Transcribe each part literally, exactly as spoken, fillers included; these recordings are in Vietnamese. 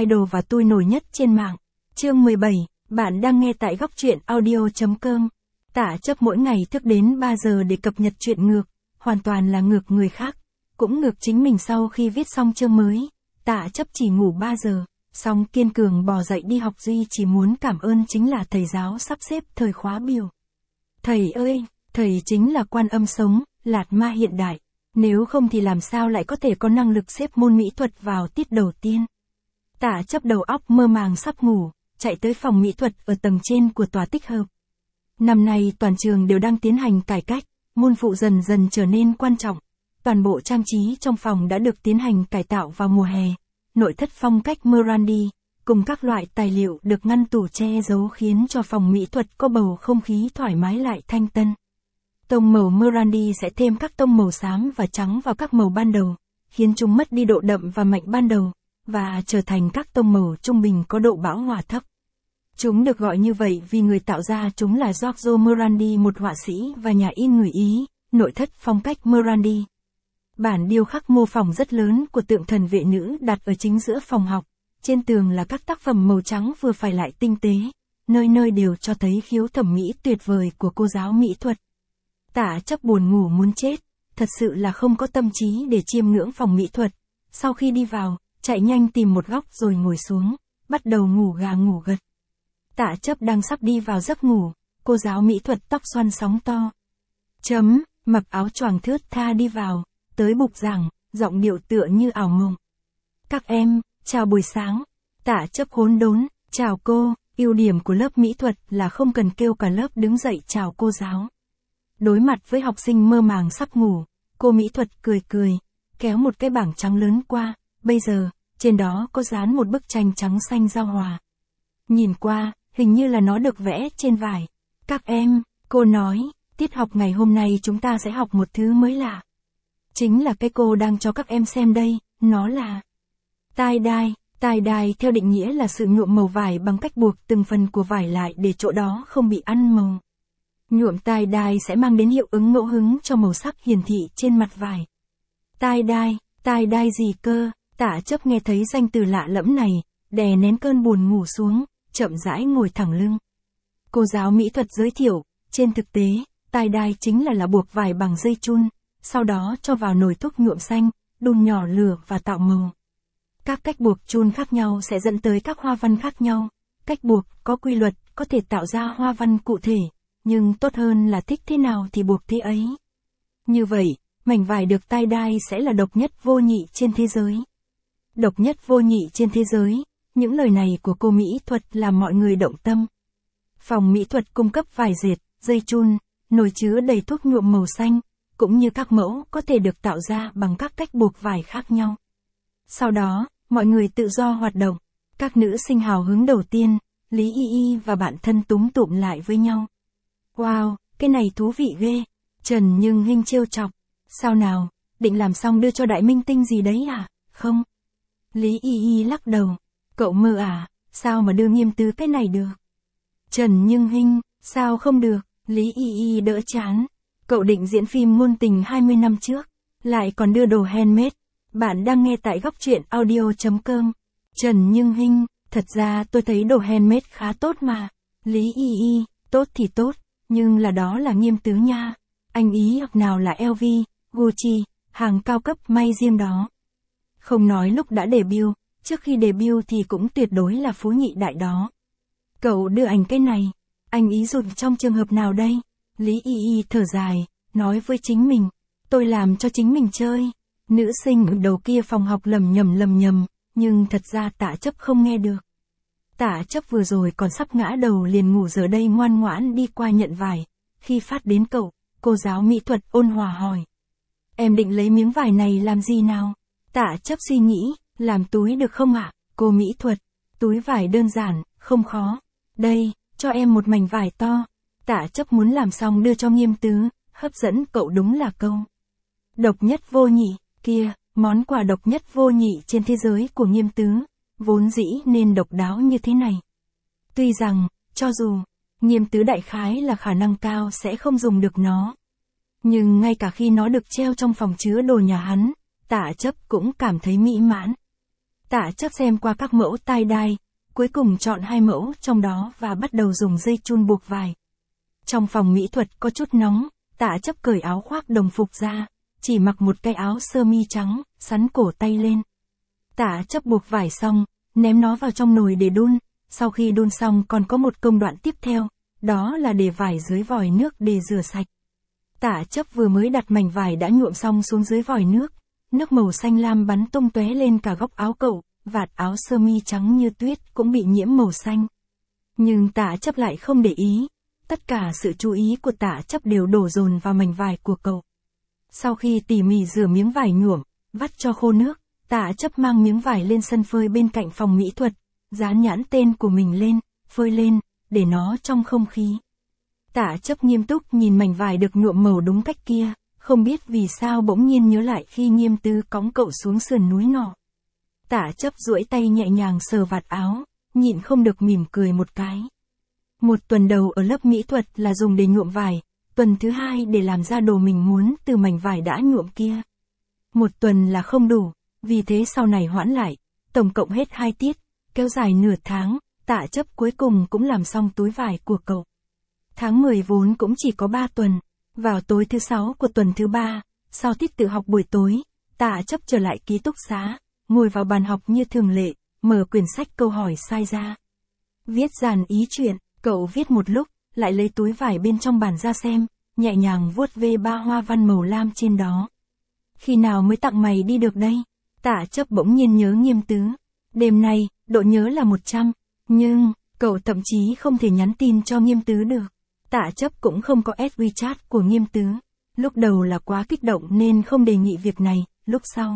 idol và tui nổi nhất trên mạng. Chương mười bảy, bạn đang nghe tại góc truyện audio chấm com. Tả Chấp mỗi ngày thức đến ba giờ để cập nhật chuyện ngược, hoàn toàn là ngược người khác, cũng ngược chính mình. Sau khi viết xong chương mới, Tả Chấp chỉ ngủ ba giờ, xong kiên cường bò dậy đi học. Duy chỉ muốn cảm ơn chính là thầy giáo sắp xếp thời khóa biểu. Thầy ơi, thầy chính là Quan Âm sống, Lạt Ma hiện đại. Nếu không thì làm sao lại có thể có năng lực xếp môn mỹ thuật vào tiết đầu tiên. Tả Chấp đầu óc mơ màng sắp ngủ, chạy tới phòng mỹ thuật ở tầng trên của tòa tích hợp. Năm nay toàn trường đều đang tiến hành cải cách, môn phụ dần dần trở nên quan trọng. Toàn bộ trang trí trong phòng đã được tiến hành cải tạo vào mùa hè. Nội thất phong cách Morandi, cùng các loại tài liệu được ngăn tủ che giấu khiến cho phòng mỹ thuật có bầu không khí thoải mái lại thanh tân. Tông màu Morandi sẽ thêm các tông màu xám và trắng vào các màu ban đầu, khiến chúng mất đi độ đậm và mạnh ban đầu, và trở thành các tông màu trung bình có độ bão hòa thấp. Chúng được gọi như vậy vì người tạo ra chúng là Giorgio Morandi, một họa sĩ và nhà in người Ý. Nội thất phong cách Morandi. Bản điêu khắc mô phỏng rất lớn của tượng thần vệ nữ đặt ở chính giữa phòng học. Trên tường là các tác phẩm màu trắng vừa phải lại tinh tế, nơi nơi đều cho thấy khiếu thẩm mỹ tuyệt vời của cô giáo mỹ thuật. Tả Chấp buồn ngủ muốn chết, thật sự là không có tâm trí để chiêm ngưỡng phòng mỹ thuật. Sau khi đi vào, chạy nhanh tìm một góc rồi ngồi xuống, bắt đầu ngủ gà ngủ gật. Tả Chấp đang sắp đi vào giấc ngủ, cô giáo mỹ thuật tóc xoăn sóng to. Chấm, mặc áo choàng thướt tha đi vào, tới bục giảng, giọng điệu tựa như ảo mộng. Các em, chào buổi sáng. Tả Chấp hỗn đốn, chào cô. Ưu điểm của lớp mỹ thuật là không cần kêu cả lớp đứng dậy chào cô giáo. Đối mặt với học sinh mơ màng sắp ngủ, cô mỹ thuật cười cười, kéo một cái bảng trắng lớn qua. Bây giờ, trên đó có dán một bức tranh trắng xanh giao hòa. Nhìn qua, hình như là nó được vẽ trên vải. Các em, cô nói, tiết học ngày hôm nay chúng ta sẽ học một thứ mới lạ. Chính là cái cô đang cho các em xem đây, nó là tie-dye. Tie-dye theo định nghĩa là sự nhuộm màu vải bằng cách buộc từng phần của vải lại để chỗ đó không bị ăn màu. Nhuộm tie-dye sẽ mang đến hiệu ứng ngẫu hứng cho màu sắc hiển thị trên mặt vải. Tie-dye, tie-dye gì cơ? Tả Chấp nghe thấy danh từ lạ lẫm này, đè nén cơn buồn ngủ xuống, chậm rãi ngồi thẳng lưng. Cô giáo mỹ thuật giới thiệu, trên thực tế, tie-dye chính là là buộc vải bằng dây chun, sau đó cho vào nồi thuốc nhuộm xanh, đun nhỏ lửa và tạo màu. Các cách buộc chun khác nhau sẽ dẫn tới các hoa văn khác nhau. Cách buộc có quy luật, có thể tạo ra hoa văn cụ thể, nhưng tốt hơn là thích thế nào thì buộc thế ấy. Như vậy, mảnh vải được tie-dye sẽ là độc nhất vô nhị trên thế giới. Độc nhất vô nhị trên thế giới, những lời này của cô mỹ thuật làm mọi người động tâm. Phòng mỹ thuật cung cấp vải dệt, dây chun, nồi chứa đầy thuốc nhuộm màu xanh, cũng như các mẫu có thể được tạo ra bằng các cách buộc vải khác nhau. Sau đó, mọi người tự do hoạt động. Các nữ sinh hào hứng đầu tiên, Lý Y Y và bạn thân túm tụm lại với nhau. Wow, cái này thú vị ghê. Trần Nhưng Hinh trêu chọc. Sao nào, định làm xong đưa cho đại minh tinh gì đấy à? Không. Lý Y Y lắc đầu. Cậu mơ à, sao mà đưa Nghiêm Tứ cái này được? Trần Nhưng Hinh, sao không được? Lý Y Y đỡ chán. Cậu định diễn phim ngôn tình hai mươi năm trước, lại còn đưa đồ handmade. Bạn đang nghe tại góc truyện audio chấm com. Trần Nhưng Hinh, thật ra tôi thấy đồ handmade khá tốt mà. Lý Y Y, tốt thì tốt, nhưng là đó là Nghiêm Tứ nha. Anh ý hoặc nào là L V, Gucci, hàng cao cấp may riêng đó. Không nói lúc đã debut, trước khi debut thì cũng tuyệt đối là phú nhị đại đó. Cậu đưa ảnh cái này, anh ý dùng trong trường hợp nào đây? Lý Y Y thở dài, nói với chính mình, tôi làm cho chính mình chơi. Nữ sinh ở đầu kia phòng học lầm nhầm lầm nhầm, nhưng thật ra Tả Chấp không nghe được. Tả Chấp vừa rồi còn sắp ngã đầu liền ngủ, giờ đây ngoan ngoãn đi qua nhận vải. Khi phát đến cậu, cô giáo mỹ thuật ôn hòa hỏi. Em định lấy miếng vải này làm gì nào? Tả Chấp suy nghĩ, làm túi được không ạ? Cô mỹ thuật, túi vải đơn giản, không khó. Đây, cho em một mảnh vải to. Tả Chấp muốn làm xong đưa cho Nghiêm Tứ, hấp dẫn cậu đúng là câu. Độc nhất vô nhị, kia, món quà độc nhất vô nhị trên thế giới của Nghiêm Tứ, vốn dĩ nên độc đáo như thế này. Tuy rằng, cho dù, Nghiêm Tứ đại khái là khả năng cao sẽ không dùng được nó. Nhưng ngay cả khi nó được treo trong phòng chứa đồ nhà hắn, Tả Chấp cũng cảm thấy mỹ mãn. Tạ Chấp xem qua các mẫu tie dye, cuối cùng chọn hai mẫu trong đó và bắt đầu dùng dây chun buộc vải. Trong phòng mỹ thuật có chút nóng, Tạ Chấp cởi áo khoác đồng phục ra, chỉ mặc một cái áo sơ mi trắng, sắn cổ tay lên. Tạ Chấp buộc vải xong, ném nó vào trong nồi để đun, sau khi đun xong còn có một công đoạn tiếp theo, đó là để vải dưới vòi nước để rửa sạch. Tạ Chấp vừa mới đặt mảnh vải đã nhuộm xong xuống dưới vòi nước, nước màu xanh lam bắn tung tóe lên cả góc áo cậu, vạt áo sơ mi trắng như tuyết cũng bị nhiễm màu xanh. Nhưng Tạ Chấp lại không để ý, tất cả sự chú ý của Tạ Chấp đều đổ dồn vào mảnh vải của cậu. Sau khi tỉ mỉ rửa miếng vải nhuộm, vắt cho khô nước, Tạ Chấp mang miếng vải lên sân phơi bên cạnh phòng mỹ thuật, dán nhãn tên của mình lên, phơi lên, để nó trong không khí. Tạ Chấp nghiêm túc nhìn mảnh vải được nhuộm màu đúng cách kia, không biết vì sao bỗng nhiên nhớ lại khi Nghiêm Tứ cõng cậu xuống sườn núi nọ. Tạ Chấp duỗi tay nhẹ nhàng sờ vạt áo, nhịn không được mỉm cười một cái. Một tuần đầu ở lớp mỹ thuật là dùng để nhuộm vải, tuần thứ hai để làm ra đồ mình muốn từ mảnh vải đã nhuộm kia. Một tuần là không đủ, vì thế sau này hoãn lại, tổng cộng hết hai tiết, kéo dài nửa tháng, Tạ Chấp cuối cùng cũng làm xong túi vải của cậu. Tháng mười vốn cũng chỉ có ba tuần, vào tối thứ sáu của tuần thứ ba, sau tiết tự học buổi tối, Tạ Chấp trở lại ký túc xá, ngồi vào bàn học như thường lệ, mở quyển sách câu hỏi sai ra. Viết dàn ý chuyện, cậu viết một lúc, lại lấy túi vải bên trong bàn ra xem, nhẹ nhàng vuốt ve ba hoa văn màu lam trên đó. Khi nào mới tặng mày đi được đây? Tạ Chấp bỗng nhiên nhớ Nghiêm Tứ. Đêm nay, độ nhớ là một trăm, nhưng, cậu thậm chí không thể nhắn tin cho Nghiêm Tứ được. Tạ Chấp cũng không có add WeChat của Nghiêm Tứ. Lúc đầu là quá kích động nên không đề nghị việc này, lúc sau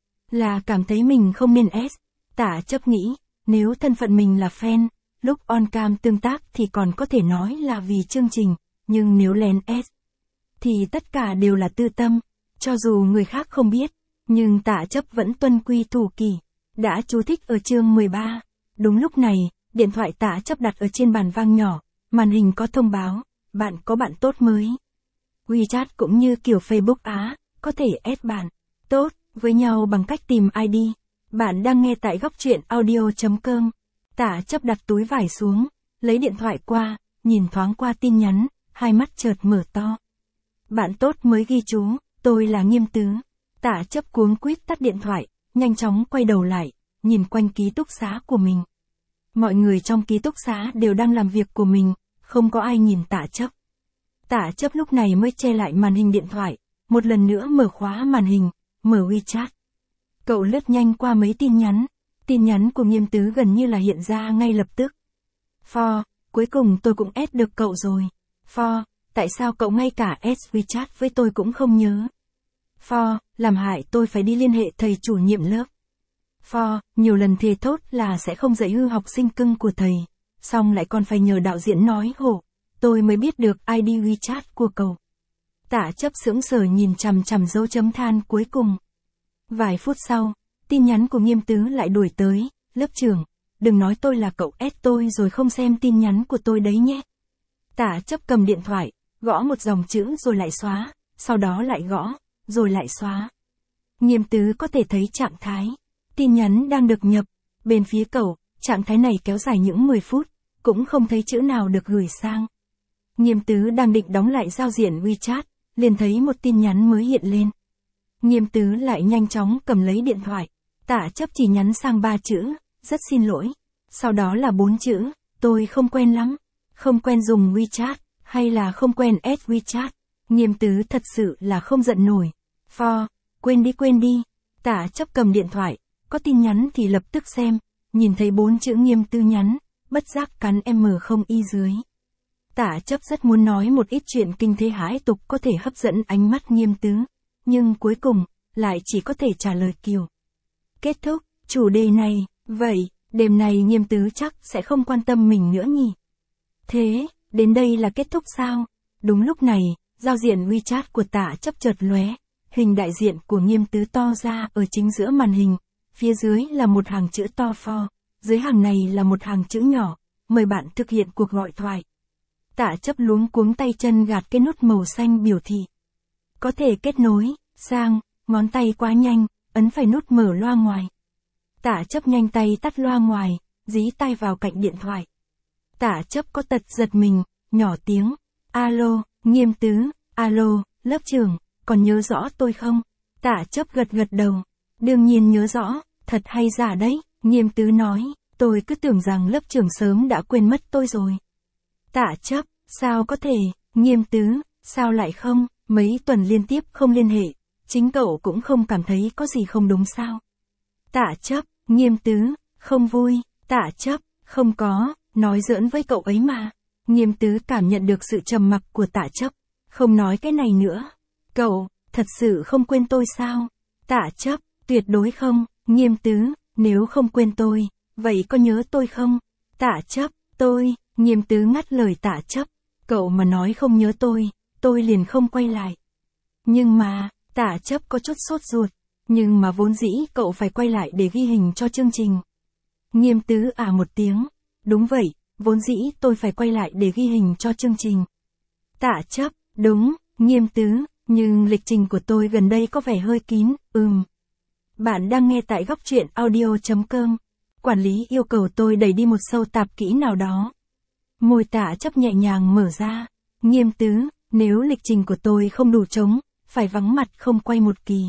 là cảm thấy mình không nên add. Tạ Chấp nghĩ, nếu thân phận mình là fan, lúc on cam tương tác thì còn có thể nói là vì chương trình, nhưng nếu lén add thì tất cả đều là tư tâm, cho dù người khác không biết, nhưng Tạ Chấp vẫn tuân quy thủ kỷ. Đã chú thích ở chương mười ba. Đúng lúc này, điện thoại Tạ Chấp đặt ở trên bàn vang nhỏ, màn hình có thông báo, bạn có bạn tốt mới. WeChat cũng như kiểu Facebook Á, có thể add bạn tốt với nhau bằng cách tìm i đê. Bạn đang nghe tại góc truyện audio chấm com. Tạ Chấp đặt túi vải xuống, lấy điện thoại qua, nhìn thoáng qua tin nhắn, hai mắt chợt mở to. Bạn tốt mới ghi chú, tôi là Nghiêm Tứ. Tạ Chấp cuống quýt tắt điện thoại, nhanh chóng quay đầu lại, nhìn quanh ký túc xá của mình. Mọi người trong ký túc xá đều đang làm việc của mình, không có ai nhìn Tạ Chấp. Tạ Chấp lúc này mới che lại màn hình điện thoại, một lần nữa mở khóa màn hình, mở WeChat. Cậu lướt nhanh qua mấy tin nhắn, tin nhắn của Nghiêm Tứ gần như là hiện ra ngay lập tức. For, cuối cùng tôi cũng add được cậu rồi. For, tại sao cậu ngay cả add WeChat với tôi cũng không nhớ? For, làm hại tôi phải đi liên hệ thầy chủ nhiệm lớp. For, nhiều lần thề thốt là sẽ không dạy hư học sinh cưng của thầy, xong lại còn phải nhờ đạo diễn nói hộ, tôi mới biết được i đê WeChat của cậu. Tạ Chấp sững sờ nhìn chằm chằm dấu chấm than cuối cùng. Vài phút sau, tin nhắn của Nghiêm Tứ lại đuổi tới, lớp trưởng, đừng nói tôi là cậu add tôi rồi không xem tin nhắn của tôi đấy nhé. Tạ Chấp cầm điện thoại, gõ một dòng chữ rồi lại xóa, sau đó lại gõ, rồi lại xóa. Nghiêm Tứ có thể thấy trạng thái tin nhắn đang được nhập, bên phía cậu, trạng thái này kéo dài những mười phút, cũng không thấy chữ nào được gửi sang. Nghiêm Tứ đang định đóng lại giao diện WeChat, liền thấy một tin nhắn mới hiện lên. Nghiêm Tứ lại nhanh chóng cầm lấy điện thoại, Tạ Chấp chỉ nhắn sang ba chữ, rất xin lỗi. Sau đó là bốn chữ, tôi không quen lắm, không quen dùng WeChat, hay là không quen add WeChat. Nghiêm Tứ thật sự là không giận nổi. For, quên đi quên đi. Tạ Chấp cầm điện thoại, có tin nhắn thì lập tức xem, nhìn thấy bốn chữ Nghiêm Tứ nhắn, bất giác cắn M không y dưới. Tạ Chấp rất muốn nói một ít chuyện kinh thế hãi tục có thể hấp dẫn ánh mắt Nghiêm Tứ, nhưng cuối cùng, lại chỉ có thể trả lời kiểu. Kết thúc, chủ đề này, vậy, đêm nay Nghiêm Tứ chắc sẽ không quan tâm mình nữa nhỉ? Thế, đến đây là kết thúc sao? Đúng lúc này, giao diện WeChat của Tạ Chấp chợt lóe, hình đại diện của Nghiêm Tứ to ra ở chính giữa màn hình, phía dưới là một hàng chữ to for, dưới hàng này là một hàng chữ nhỏ, mời bạn thực hiện cuộc gọi thoại. Tạ Chấp luống cuống tay chân gạt cái nút màu xanh biểu thị có thể kết nối, sang, ngón tay quá nhanh, ấn phải nút mở loa ngoài. Tạ chấp nhanh tay tắt loa ngoài, dí tay vào cạnh điện thoại. Tạ chấp có tật giật mình, nhỏ tiếng. Alo, Nghiêm Tứ, alo, lớp trưởng, còn nhớ rõ tôi không? Tạ chấp gật gật đầu. Đương nhiên nhớ rõ, thật hay giả đấy, Nghiêm Tứ nói, tôi cứ tưởng rằng lớp trưởng sớm đã quên mất tôi rồi. Tạ chấp, sao có thể, Nghiêm Tứ, sao lại không, mấy tuần liên tiếp không liên hệ, chính cậu cũng không cảm thấy có gì không đúng sao? Tạ chấp, Nghiêm Tứ, không vui, Tạ chấp, không có, nói giỡn với cậu ấy mà. Nghiêm Tứ cảm nhận được sự trầm mặc của Tạ chấp, không nói cái này nữa. Cậu, thật sự không quên tôi sao? Tạ chấp, tuyệt đối không, Nghiêm Tứ, nếu không quên tôi, vậy có nhớ tôi không? Tạ chấp, tôi, Nghiêm Tứ ngắt lời Tạ chấp, cậu mà nói không nhớ tôi, tôi liền không quay lại. Nhưng mà, Tạ chấp có chút sốt ruột, nhưng mà vốn dĩ cậu phải quay lại để ghi hình cho chương trình. Nghiêm Tứ à một tiếng, đúng vậy, vốn dĩ tôi phải quay lại để ghi hình cho chương trình. Tạ chấp, đúng, Nghiêm Tứ, nhưng lịch trình của tôi gần đây có vẻ hơi kín, ừm. Bạn đang nghe tại góc truyện audio chấm com. Quản lý yêu cầu tôi đẩy đi một show tạp kỹ nào đó. Môi Tạ chấp nhẹ nhàng mở ra. Nghiêm Tứ, nếu lịch trình của tôi không đủ trống, phải vắng mặt không quay một kỳ.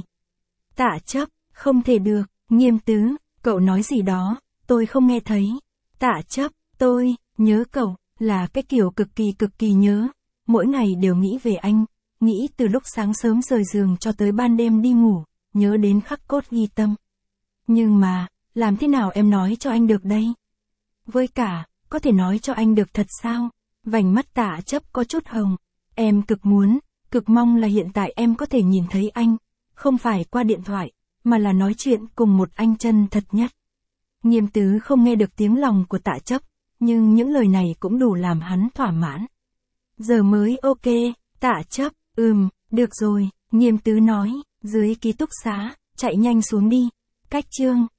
Tạ chấp, không thể được, Nghiêm Tứ, cậu nói gì đó, tôi không nghe thấy. Tạ chấp, tôi, nhớ cậu, là cái kiểu cực kỳ cực kỳ nhớ. Mỗi ngày đều nghĩ về anh, nghĩ từ lúc sáng sớm rời giường cho tới ban đêm đi ngủ, nhớ đến khắc cốt ghi tâm. Nhưng mà, làm thế nào em nói cho anh được đây? Với cả, có thể nói cho anh được thật sao? Vành mắt Tạ chấp có chút hồng. Em cực muốn, cực mong là hiện tại em có thể nhìn thấy anh. Không phải qua điện thoại, mà là nói chuyện cùng một anh chân thật nhất. Nghiêm Tứ không nghe được tiếng lòng của Tạ chấp, nhưng những lời này cũng đủ làm hắn thỏa mãn. Giờ mới ok, Tạ chấp, ừm, được rồi, Nghiêm Tứ nói, dưới ký túc xá, chạy nhanh xuống đi. Cách chương